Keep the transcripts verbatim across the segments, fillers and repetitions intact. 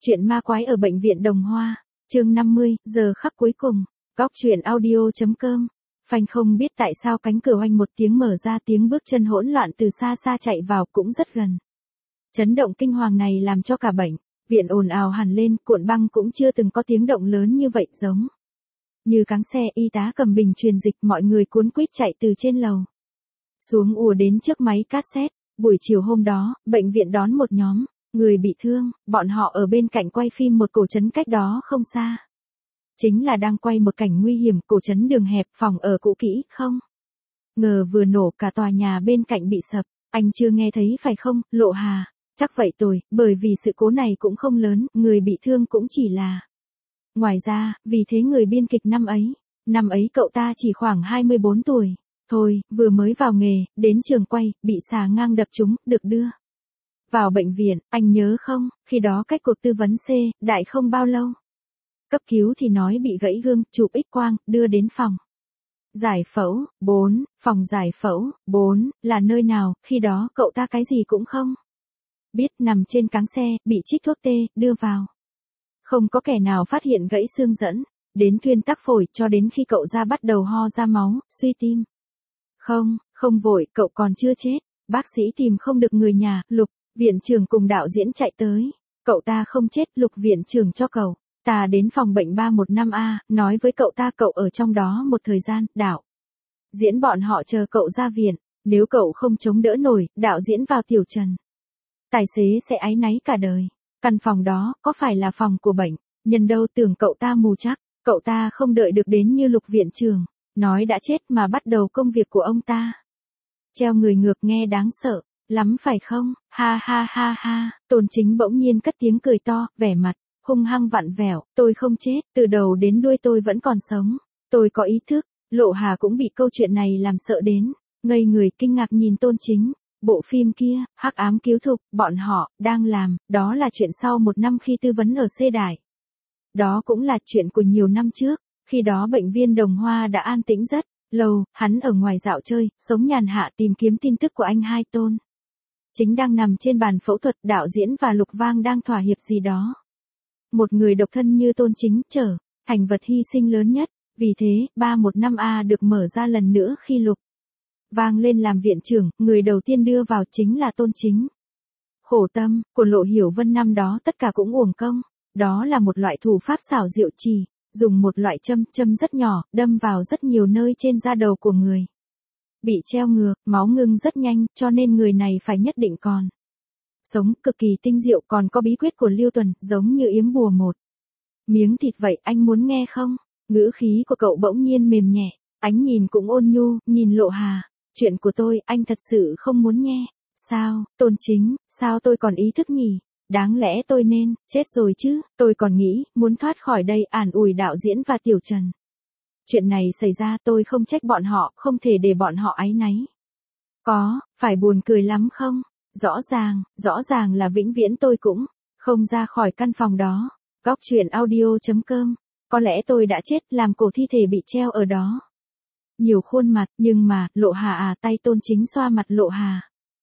Chuyện ma quái ở bệnh viện Đồng Hoa, chương năm mươi, giờ khắc cuối cùng. Góc truyện audio.com. Phanh không biết tại sao cánh cửa oanh một tiếng mở ra, tiếng bước chân hỗn loạn từ xa xa chạy vào cũng rất gần. Chấn động kinh hoàng này làm cho cả bệnh viện ồn ào hẳn lên, cuộn băng cũng chưa từng có tiếng động lớn như vậy, giống như cáng xe. Y tá cầm bình truyền dịch, mọi người cuốn quýt chạy từ trên lầu xuống ùa đến trước máy cassette. Buổi chiều hôm đó, bệnh viện đón một nhóm người bị thương, bọn họ ở bên cạnh quay phim một cổ trấn cách đó không xa. Chính là đang quay một cảnh nguy hiểm, cổ trấn đường hẹp, phòng ở cũ kỹ, không ngờ vừa nổ cả tòa nhà bên cạnh bị sập. Anh chưa nghe thấy phải không, Lộ Hà? Chắc vậy tồi, bởi vì sự cố này cũng không lớn, người bị thương cũng chỉ là. Ngoài ra, vì thế người biên kịch năm ấy, năm ấy cậu ta chỉ khoảng hai mươi bốn tuổi. Thôi, vừa mới vào nghề, đến trường quay, bị xà ngang đập trúng, được đưa vào bệnh viện. Anh nhớ không, khi đó cách cuộc tư vấn C, đại không bao lâu. Cấp cứu thì nói bị gãy gương, chụp X-quang, đưa đến phòng giải phẫu, bốn, phòng giải phẫu, bốn, là nơi nào, khi đó cậu ta cái gì cũng không biết, nằm trên cáng xe, bị trích thuốc tê, đưa vào. Không có kẻ nào phát hiện gãy xương dẫn đến thuyên tắc phổi, cho đến khi cậu ra bắt đầu ho ra máu, suy tim. Không, không vội, cậu còn chưa chết. Bác sĩ tìm không được người nhà, Lục viện trưởng cùng đạo diễn chạy tới. Cậu ta không chết, Lục viện trưởng cho cậu ta đến phòng bệnh ba một năm A, nói với cậu ta cậu ở trong đó một thời gian, đạo diễn bọn họ chờ cậu ra viện. Nếu cậu không chống đỡ nổi, đạo diễn vào tiểu trần. Tài xế sẽ áy náy cả đời. Căn phòng đó, có phải là phòng của bệnh nhân đâu, tưởng cậu ta mù chắc. Cậu ta không đợi được đến như Lục viện trưởng nói đã chết mà bắt đầu công việc của ông ta. Treo người ngược nghe đáng sợ lắm phải không? Ha ha ha ha. Tôn Chính bỗng nhiên cất tiếng cười to, vẻ mặt hung hăng vặn vẹo. Tôi không chết, từ đầu đến đuôi tôi vẫn còn sống. Tôi có ý thức. Lộ Hà cũng bị câu chuyện này làm sợ đến ngây người, kinh ngạc nhìn Tôn Chính. Bộ phim kia, Hắc Ám Cứu Thục, bọn họ đang làm, đó là chuyện sau một năm khi tư vấn ở C Đài. Đó cũng là chuyện của nhiều năm trước. Khi đó bệnh viên Đồng Hoa đã an tĩnh rất lâu, hắn ở ngoài dạo chơi, sống nhàn hạ tìm kiếm tin tức của anh hai. Tôn Chính đang nằm trên bàn phẫu thuật, đạo diễn và Lục Vang đang thỏa hiệp gì đó. Một người độc thân như Tôn Chính trở thành vật hy sinh lớn nhất. Vì thế, ba một năm A được mở ra lần nữa khi Lục Vang lên làm viện trưởng, người đầu tiên đưa vào chính là Tôn Chính. Khổ tâm của Lộ Hiểu Vân năm đó tất cả cũng uổng công. Đó là một loại thủ pháp xảo diệu, chỉ dùng một loại châm, châm rất nhỏ, đâm vào rất nhiều nơi trên da đầu của người bị treo ngược, máu ngưng rất nhanh, cho nên người này phải nhất định còn sống, cực kỳ tinh diệu. Còn có bí quyết của Lưu Tuần, giống như yếm bùa một miếng thịt vậy, anh muốn nghe không? Ngữ khí của cậu bỗng nhiên mềm nhẹ, ánh nhìn cũng ôn nhu, nhìn Lộ Hà. Chuyện của tôi, anh thật sự không muốn nghe. Sao, Tôn Chính, sao tôi còn ý thức nhỉ? Đáng lẽ tôi nên chết rồi chứ, tôi còn nghĩ muốn thoát khỏi đây, an ủi đạo diễn và Tiểu Trần. Chuyện này xảy ra tôi không trách bọn họ, không thể để bọn họ áy náy. Có, phải buồn cười lắm không? Rõ ràng, rõ ràng là vĩnh viễn tôi cũng không ra khỏi căn phòng đó. Góc truyện audio.com. Có lẽ tôi đã chết, làm cổ thi thể bị treo ở đó. Nhiều khuôn mặt, nhưng mà, Lộ Hà à, tay Tôn Chính xoa mặt Lộ Hà.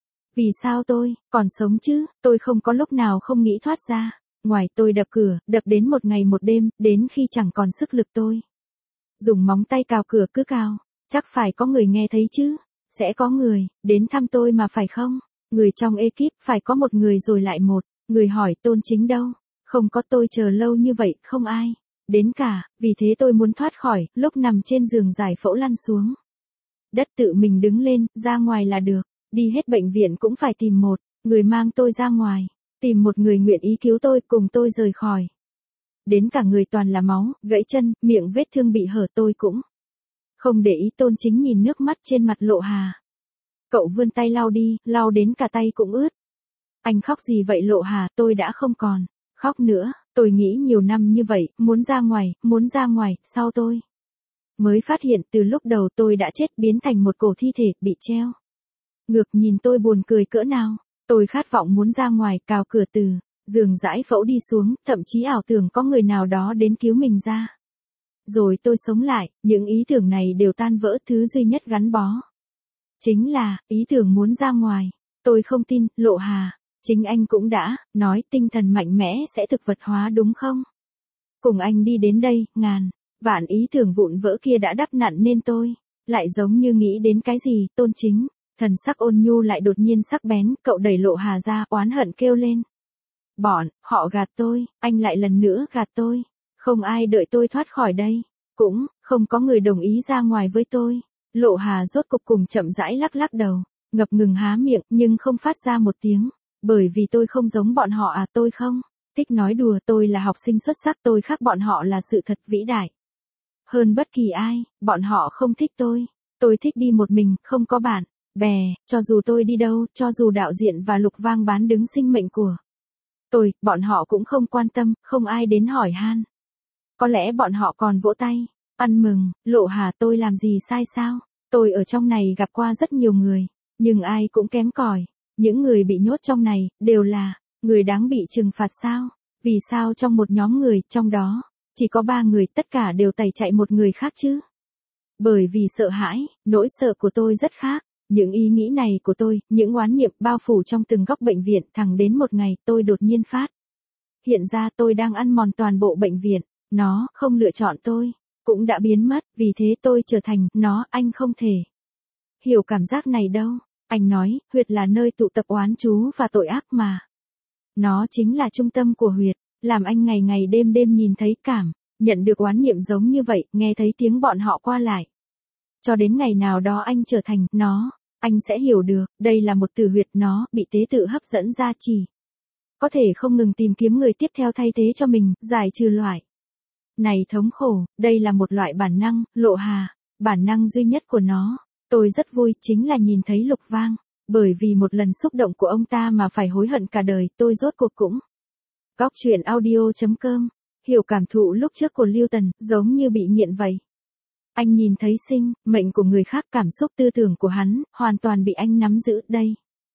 Vì sao tôi còn sống chứ? Tôi không có lúc nào không nghĩ thoát ra. Ngoài tôi đập cửa, đập đến một ngày một đêm, đến khi chẳng còn sức lực tôi dùng móng tay cào cửa, cứ cào. Chắc phải có người nghe thấy chứ. Sẽ có người đến thăm tôi mà phải không? Người trong ekip, phải có một người rồi lại một người hỏi Tôn Chính đâu? Không có, tôi chờ lâu như vậy, không ai đến cả. Vì thế tôi muốn thoát khỏi. Lúc nằm trên giường giải phẫu lăn xuống đất, tự mình đứng lên, ra ngoài là được. Đi hết bệnh viện cũng phải tìm một người mang tôi ra ngoài. Tìm một người nguyện ý cứu tôi, cùng tôi rời khỏi. Đến cả người toàn là máu, gãy chân, miệng vết thương bị hở, tôi cũng không để ý. Tôn Chính nhìn nước mắt trên mặt Lộ Hà. Cậu vươn tay lau đi, lau đến cả tay cũng ướt. Anh khóc gì vậy Lộ Hà? Tôi đã không còn khóc nữa. Tôi nghĩ nhiều năm như vậy, muốn ra ngoài, muốn ra ngoài, sau tôi mới phát hiện từ lúc đầu tôi đã chết, biến thành một cổ thi thể, bị treo ngược. Nhìn tôi buồn cười cỡ nào. Tôi khát vọng muốn ra ngoài, cào cửa từ giường giải phẫu đi xuống, thậm chí ảo tưởng có người nào đó đến cứu mình ra. Rồi tôi sống lại, những ý tưởng này đều tan vỡ, thứ duy nhất gắn bó chính là ý tưởng muốn ra ngoài. Tôi không tin, Lộ Hà, Chính anh cũng đã nói tinh thần mạnh mẽ sẽ thực vật hóa đúng không? Cùng anh đi đến đây, ngàn, vạn ý tưởng vụn vỡ kia đã đắp nặn nên tôi, lại giống như nghĩ đến cái gì, Tôn Chính, thần sắc ôn nhu lại đột nhiên sắc bén, cậu đẩy Lộ Hà ra, oán hận kêu lên. Bọn, họ gạt tôi, anh lại lần nữa gạt tôi, không ai đợi tôi thoát khỏi đây, cũng, không có người đồng ý ra ngoài với tôi. Lộ Hà rốt cục cùng chậm rãi lắc lắc đầu, ngập ngừng há miệng nhưng không phát ra một tiếng, bởi vì tôi không giống bọn họ à, tôi không thích nói đùa, tôi là học sinh xuất sắc, tôi khác bọn họ là sự thật vĩ đại. Hơn bất kỳ ai, bọn họ không thích tôi, tôi thích đi một mình, không có bạn bè, cho dù tôi đi đâu, cho dù đạo diễn và Lục Vang bán đứng sinh mệnh của tôi, bọn họ cũng không quan tâm, không ai đến hỏi han. Có lẽ bọn họ còn vỗ tay, ăn mừng, Lộ Hà, tôi làm gì sai sao? Tôi ở trong này gặp qua rất nhiều người, nhưng ai cũng kém cỏi. Những người bị nhốt trong này, đều là người đáng bị trừng phạt sao? Vì sao trong một nhóm người, trong đó, chỉ có ba người tất cả đều tẩy chạy một người khác chứ? Bởi vì sợ hãi, nỗi sợ của tôi rất khác. Những ý nghĩ này của tôi, những oán niệm bao phủ trong từng góc bệnh viện, thẳng đến một ngày tôi đột nhiên phát. Hiện ra tôi đang ăn mòn toàn bộ bệnh viện, nó không lựa chọn tôi, cũng đã biến mất, vì thế tôi trở thành nó, anh không thể hiểu cảm giác này đâu. Anh nói, huyệt là nơi tụ tập oán chú và tội ác mà. Nó chính là trung tâm của huyệt, làm anh ngày ngày đêm đêm nhìn thấy cảm, nhận được oán niệm giống như vậy, nghe thấy tiếng bọn họ qua lại. Cho đến ngày nào đó anh trở thành nó, anh sẽ hiểu được, đây là một tử huyệt, nó bị tế tự hấp dẫn ra chỉ. Có thể không ngừng tìm kiếm người tiếp theo thay thế cho mình, giải trừ loại này thống khổ, đây là một loại bản năng, Lộ Hà, bản năng duy nhất của nó. Tôi rất vui, chính là nhìn thấy Lục Vang, bởi vì một lần xúc động của ông ta mà phải hối hận cả đời, tôi rốt cuộc cũng. Góc truyện audio chấm com, hiểu cảm thụ lúc trước của Lưu Tần, giống như bị nghiện vậy. Anh nhìn thấy sinh mệnh của người khác, cảm xúc tư tưởng của hắn, hoàn toàn bị anh nắm giữ, đây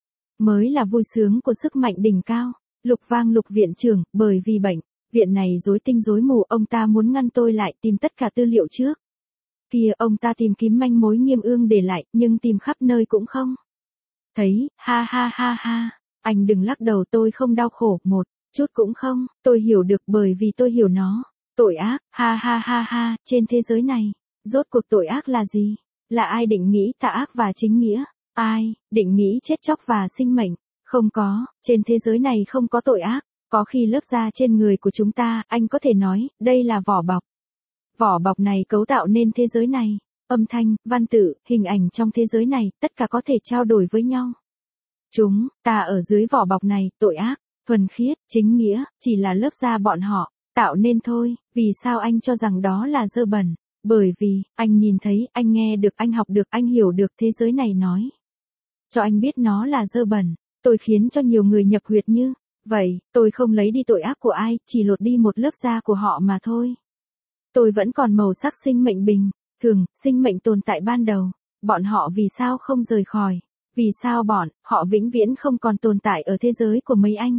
mới là vui sướng của sức mạnh đỉnh cao. Lục Vang, Lục viện trưởng, bởi vì bệnh viện này rối tinh rối mù, ông ta muốn ngăn tôi lại, tìm tất cả tư liệu trước kia, ông ta tìm kiếm manh mối Nghiêm Ương để lại, nhưng tìm khắp nơi cũng không thấy. Ha ha ha ha, anh đừng lắc đầu, tôi không đau khổ, một chút cũng không, tôi hiểu được, bởi vì tôi hiểu nó. Tội ác, ha ha ha ha, trên thế giới này, rốt cuộc tội ác là gì? Là ai định nghĩ tà ác và chính nghĩa? Ai định nghĩ chết chóc và sinh mệnh? Không có, trên thế giới này không có tội ác. Có khi lớp da trên người của chúng ta, anh có thể nói, đây là vỏ bọc. Vỏ bọc này cấu tạo nên thế giới này. Âm thanh, văn tự, hình ảnh trong thế giới này, tất cả có thể trao đổi với nhau. Chúng ta ở dưới vỏ bọc này, tội ác, thuần khiết, chính nghĩa, chỉ là lớp da bọn họ tạo nên thôi. Vì sao anh cho rằng đó là dơ bẩn? Bởi vì, anh nhìn thấy, anh nghe được, anh học được, anh hiểu được thế giới này nói cho anh biết nó là dơ bẩn. Tôi khiến cho nhiều người nhập huyệt như vậy, tôi không lấy đi tội ác của ai, chỉ lột đi một lớp da của họ mà thôi. Tôi vẫn còn màu sắc sinh mệnh bình thường, sinh mệnh tồn tại ban đầu. Bọn họ vì sao không rời khỏi? Vì sao bọn họ vĩnh viễn không còn tồn tại ở thế giới của mấy anh?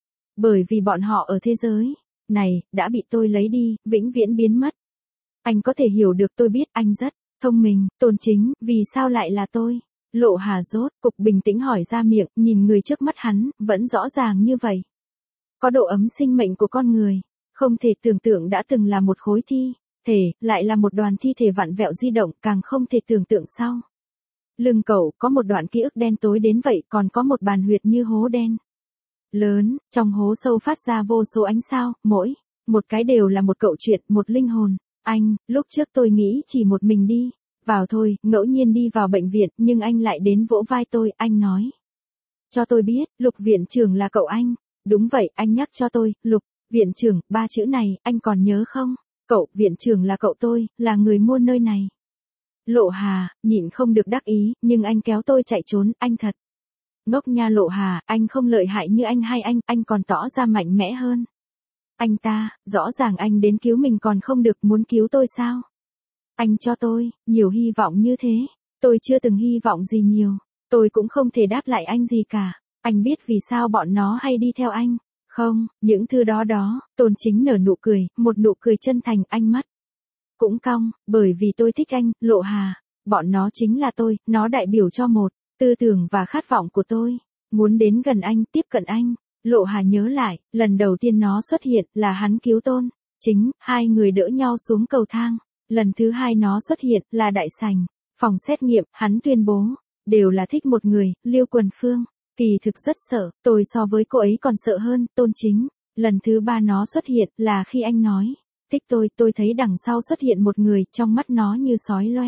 Bởi vì bọn họ ở thế giới này đã bị tôi lấy đi, vĩnh viễn biến mất. Anh có thể hiểu được, tôi biết anh rất thông minh, Tôn Chính, vì sao lại là tôi? Lộ Hà rốt cục bình tĩnh hỏi ra miệng, nhìn người trước mắt hắn, vẫn rõ ràng như vậy. Có độ ấm sinh mệnh của con người, không thể tưởng tượng đã từng là một khối thi thể, lại là một đoàn thi thể vặn vẹo di động, càng không thể tưởng tượng sau lưng cậu có một đoạn ký ức đen tối đến vậy, còn có một bàn huyệt như hố đen lớn, trong hố sâu phát ra vô số ánh sao, mỗi một cái đều là một cậu chuyện, một linh hồn. Anh, lúc trước tôi nghĩ chỉ một mình đi vào thôi, ngẫu nhiên đi vào bệnh viện, nhưng anh lại đến vỗ vai tôi, anh nói cho tôi biết, Lục viện trưởng là cậu anh. Đúng vậy, anh nhắc cho tôi, Lục viện trưởng, ba chữ này, anh còn nhớ không? Cậu viện trưởng là cậu tôi, là người mua nơi này. Lộ Hà, nhịn không được đắc ý, nhưng anh kéo tôi chạy trốn, anh thật ngốc nha. Lộ Hà, anh không lợi hại như anh hay anh, anh còn tỏ ra mạnh mẽ hơn anh ta, rõ ràng anh đến cứu mình còn không được, muốn cứu tôi sao? Anh cho tôi nhiều hy vọng như thế, tôi chưa từng hy vọng gì nhiều, tôi cũng không thể đáp lại anh gì cả. Anh biết vì sao bọn nó hay đi theo anh, không? Những thứ đó đó, Tôn Chính nở nụ cười, một nụ cười chân thành, ánh mắt cũng cong, bởi vì tôi thích anh, Lộ Hà, bọn nó chính là tôi, nó đại biểu cho một tư tưởng và khát vọng của tôi. muốn đến gần anh, tiếp cận anh. Lộ Hà nhớ lại, lần đầu tiên nó xuất hiện là hắn cứu Tôn Chính, hai người đỡ nhau xuống cầu thang. Lần thứ hai nó xuất hiện là đại sảnh, phòng xét nghiệm, hắn tuyên bố, đều là thích một người, Liêu Quần Phương. Kỳ thực rất sợ, tôi so với cô ấy còn sợ hơn, Tôn Chính. Lần thứ ba nó xuất hiện là khi anh nói, thích tôi, tôi thấy đằng sau xuất hiện một người, trong mắt nó như sói lóe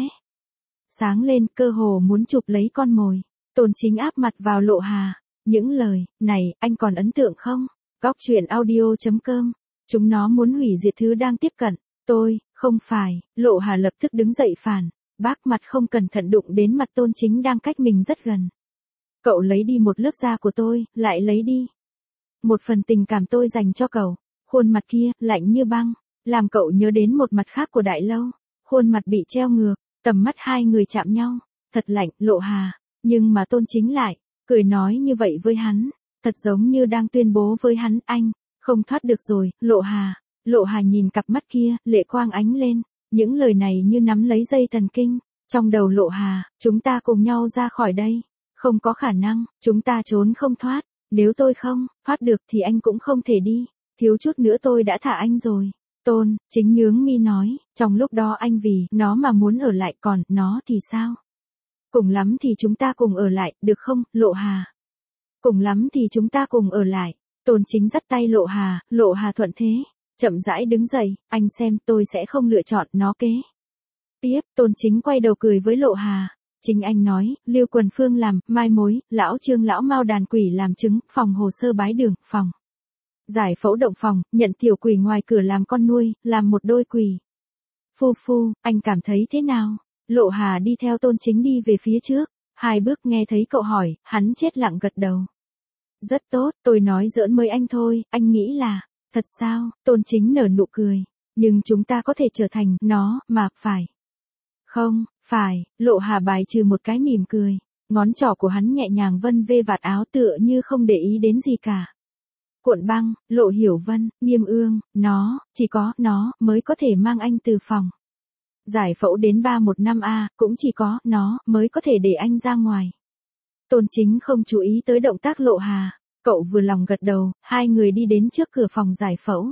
sáng lên, cơ hồ muốn chụp lấy con mồi. Tôn Chính áp mặt vào Lộ Hà. Những lời này, anh còn ấn tượng không? Góc truyện audio.com. Chúng nó muốn hủy diệt thứ đang tiếp cận. Tôi, không phải. Lộ Hà lập tức đứng dậy phản. Bác mặt không cẩn thận đụng đến mặt Tôn Chính đang cách mình rất gần. Cậu lấy đi một lớp da của tôi, lại lấy đi một phần tình cảm tôi dành cho cậu. Khuôn mặt kia, lạnh như băng, làm cậu nhớ đến một mặt khác của Đại Lâu. Khuôn mặt bị treo ngược, tầm mắt hai người chạm nhau. Thật lạnh, Lộ Hà. Nhưng mà Tôn Chính lại cười nói như vậy với hắn, thật giống như đang tuyên bố với hắn, anh không thoát được rồi, Lộ Hà. Lộ Hà nhìn cặp mắt kia, lệ quang ánh lên, những lời này như nắm lấy dây thần kinh. Trong đầu Lộ Hà, chúng ta cùng nhau ra khỏi đây. Không có khả năng, chúng ta trốn không thoát. Nếu tôi không thoát được thì anh cũng không thể đi. Thiếu chút nữa tôi đã thả anh rồi. Tôn Chính nhướng mi nói, trong lúc đó anh vì nó mà muốn ở lại, còn nó thì sao? Cùng lắm thì chúng ta cùng ở lại, được không, Lộ Hà? Cùng lắm thì chúng ta cùng ở lại. Tôn Chính dắt tay Lộ Hà, Lộ Hà thuận thế, chậm rãi đứng dậy, anh xem, tôi sẽ không lựa chọn nó kế tiếp. Tôn Chính quay đầu cười với Lộ Hà. Chính anh nói, Liêu Quần Phương làm, mai mối, lão Trương lão Mao đàn quỷ làm chứng, phòng hồ sơ bái đường, phòng giải phẫu động phòng, nhận tiểu quỷ ngoài cửa làm con nuôi, làm một đôi quỷ. Phu phu, anh cảm thấy thế nào? Lộ Hà đi theo Tôn Chính đi về phía trước, hai bước nghe thấy cậu hỏi, hắn chết lặng gật đầu. Rất tốt, tôi nói giỡn mới anh thôi, anh nghĩ là, thật sao? Tôn Chính nở nụ cười, nhưng chúng ta có thể trở thành nó, mà, phải. Không, phải, Lộ Hà bài trừ một cái mỉm cười, ngón trỏ của hắn nhẹ nhàng vân vê vạt áo tựa như không để ý đến gì cả. Cuộn băng, Lộ Hiểu Vân, Nghiêm Ương, nó, chỉ có nó mới có thể mang anh từ phòng giải phẫu đến ba một năm A, cũng chỉ có nó mới có thể để anh ra ngoài. Tôn Chính không chú ý tới động tác Lộ Hà, cậu vừa lòng gật đầu, hai người đi đến trước cửa phòng giải phẫu.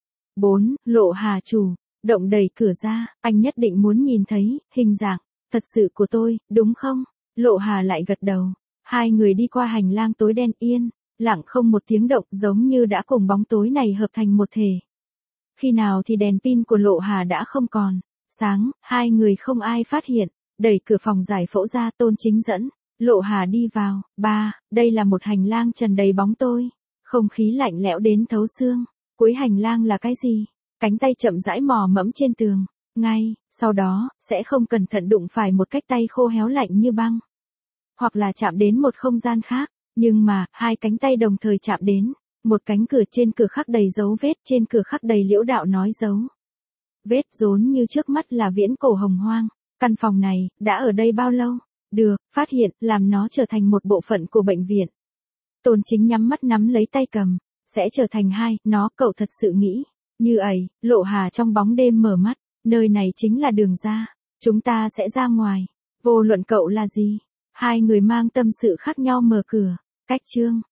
bốn. Lộ Hà chủ động đẩy cửa ra, anh nhất định muốn nhìn thấy hình dạng thật sự của tôi, đúng không? Lộ Hà lại gật đầu. Hai người đi qua hành lang tối đen yên lặng không một tiếng động, giống như đã cùng bóng tối này hợp thành một thể. Khi nào thì đèn pin của Lộ Hà đã không còn sáng, hai người không ai phát hiện, đẩy cửa phòng giải phẫu ra. Tôn Chính dẫn Lộ Hà đi vào. Ba, đây là một hành lang trần đầy bóng tối, không khí lạnh lẽo đến thấu xương. Cuối hành lang là cái gì? Cánh tay chậm rãi mò mẫm trên tường, ngay sau đó sẽ không cẩn thận đụng phải một cái tay khô héo lạnh như băng, hoặc là chạm đến một không gian khác. Nhưng mà, hai cánh tay đồng thời chạm đến một cánh cửa, trên cửa khắc đầy dấu vết, trên cửa khắc đầy liễu đạo nói dấu. Vết rốn như trước mắt là viễn cổ hồng hoang. Căn phòng này, đã ở đây bao lâu? Được, phát hiện, làm nó trở thành một bộ phận của bệnh viện. Tôn Chính nhắm mắt nắm lấy tay cầm, sẽ trở thành hai, nó, cậu thật sự nghĩ như ấy. Lộ Hà trong bóng đêm mở mắt, nơi này chính là đường ra. Chúng ta sẽ ra ngoài. Vô luận cậu là gì. Hai người mang tâm sự khác nhau mở cửa. Cách chương